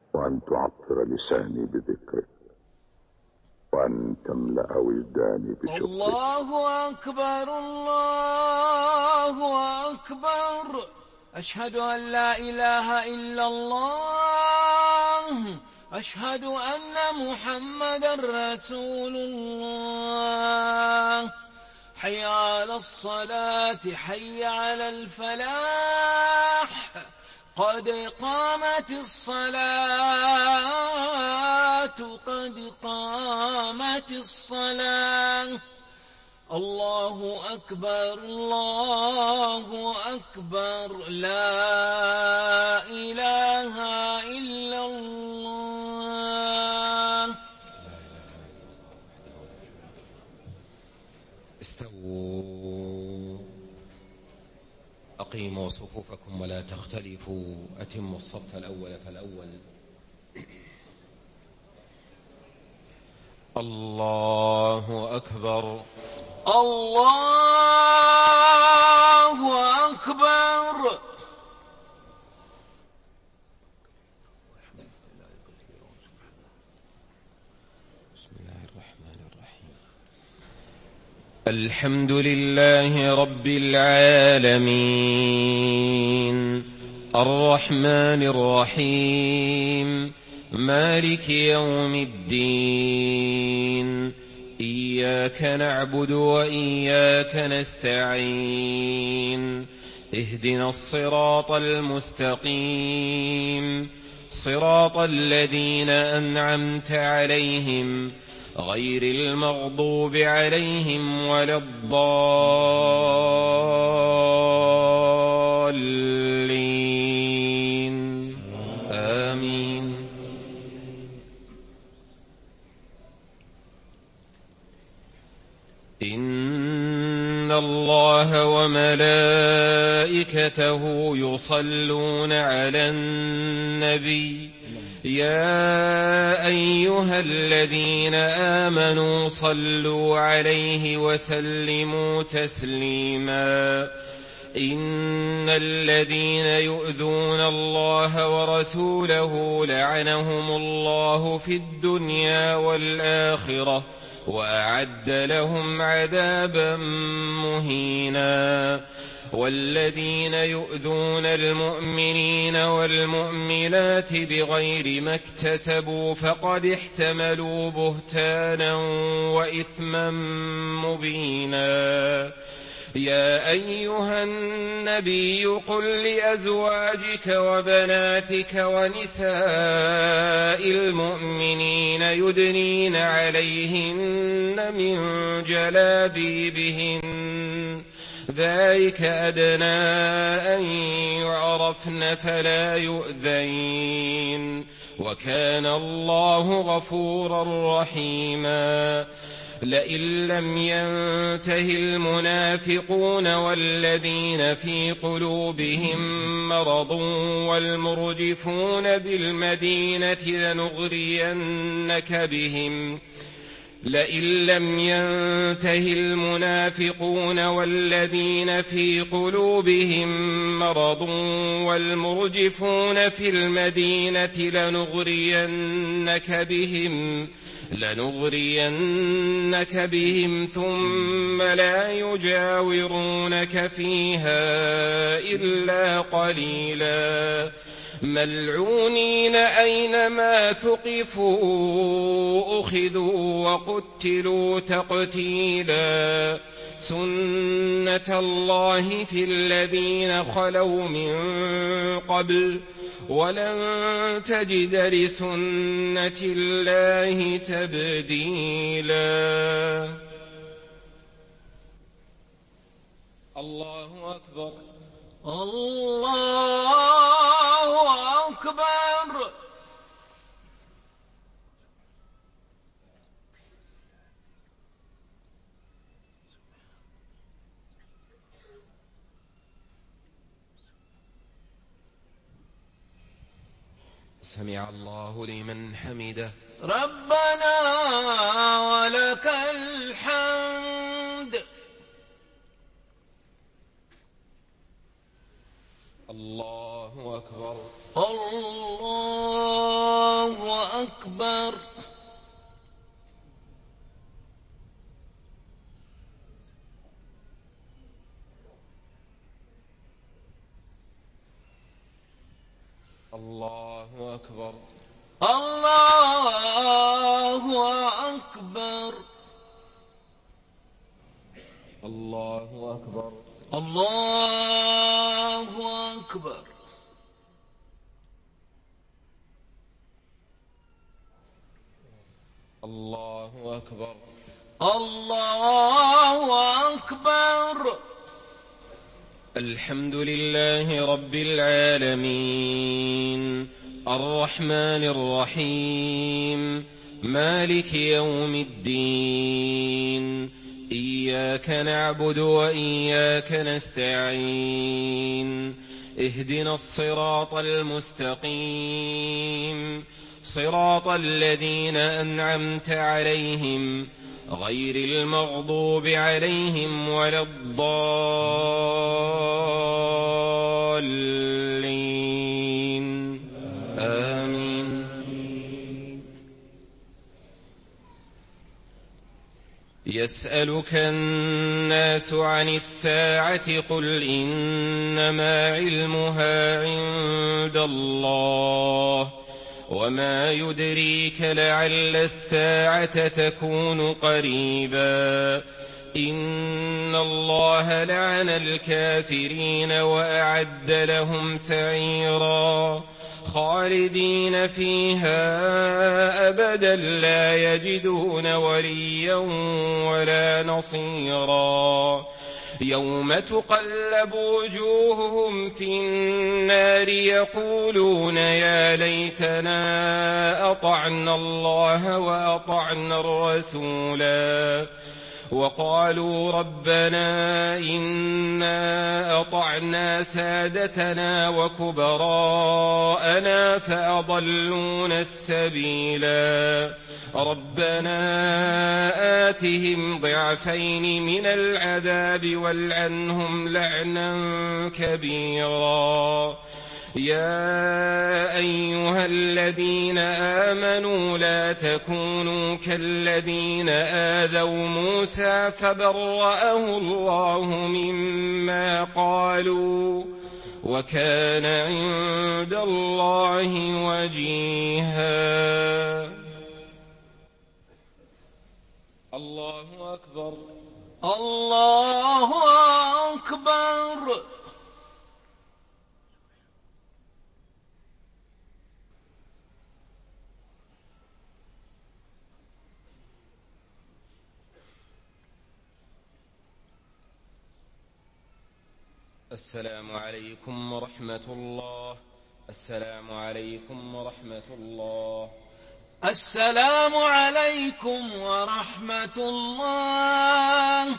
وأن تعطر لساني بذكرك، وأن تملأ وجداني بشكرك. الله أكبر الله أكبر، أشهد أن لا إله إلا الله، أشهد أن محمدًا رسول الله. حي على الصلاة، حي على الفلاح، قد قامت الصلاة، قد قامت الصلاة. الله أكبر الله أكبر، لا إله إلا الله. استووا، أقيموا صفوفكم ولا تختلفوا، أتموا الصف الأول فالأول. الله أكبر الله أكبر. بسم الله الرحمن الرحيم. الحمد لله رب العالمين، الرحمن الرحيم، مالك يوم الدين، إياك نعبد وإياك نستعين، اهدنا الصراط المستقيم، صراط الذين أنعمت عليهم غير المغضوب عليهم ولا الضالين، آمين. إن الله وملائكته يصلون على النبي، يا أيها الذين آمنوا صلوا عليه وسلموا تسليما. إن الذين يؤذون الله ورسوله لعنهم الله في الدنيا والآخرة، وأعد لهم عذابا مهينا. والذين يؤذون المؤمنين والمؤمنات بغير ما اكتسبوا فقد احتملوا بهتانا وإثما مبينا. يا أيها النبي قل لأزواجك وبناتك ونساء المؤمنين يدنين عليهن من جلابيبهن، ذلك أدنى أن يعرفن فلا يؤذين، وكان الله غفورا رحيما. لئن لم ينته المنافقون والذين في قلوبهم مرض والمرجفون بالمدينة لئن لم ينته المنافقون والذين في قلوبهم مرض والمرجفون في المدينة لنغرينك بهم ثم لا يجاورونك فيها إلا قليلا، ملعونين أينما ثقفوا أخذوا وقتلوا تقتيلا. سنة الله في الذين خلوا من قبل، ولن تجد لسنة الله تبديلا. الله أكبر الله أكبر. سمع الله لمن حمده. ربنا ولك الحمد. الله أكبر الله أكبر الله أكبر الله أكبر الله أكبر الله أكبر الله أكبر الله أكبر. الحمد لله رب العالمين الرحمن الرحيم مالك يوم الدين إياك نعبد وإياك نستعين اهدنا الصراط المستقيم صراط الذين أنعمت عليهم غير المغضوب عليهم ولا الضالين آمين. يسألك الناس عن الساعة قل إنما علمها عند الله وما يدريك لعل الساعة تكون قريبا إن الله لعن الكافرين وأعد لهم سعيرا خالدين فيها أبدا لا يجدون وليا ولا نصيرا يوم تقلب وجوههم في النار يقولون يا ليتنا أطعنا الله وأطعنا الرسولا وقالوا ربنا إنا أطعنا سادتنا وكبراءنا فأضلونا السبيلا ربنا آتهم ضعفين من العذاب والعنهم لعنا كبيرا يا أيها الذين آمنوا لا تكونوا كالذين آذوا موسى فبرأه الله مما قالوا وكان عند الله وجيها. الله أكبر الله أكبر. السلام عليكم ورحمة الله. السلام عليكم ورحمة الله. السلام عليكم ورحمة الله.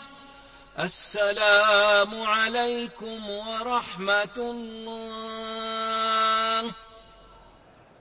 السلام عليكم ورحمة الله.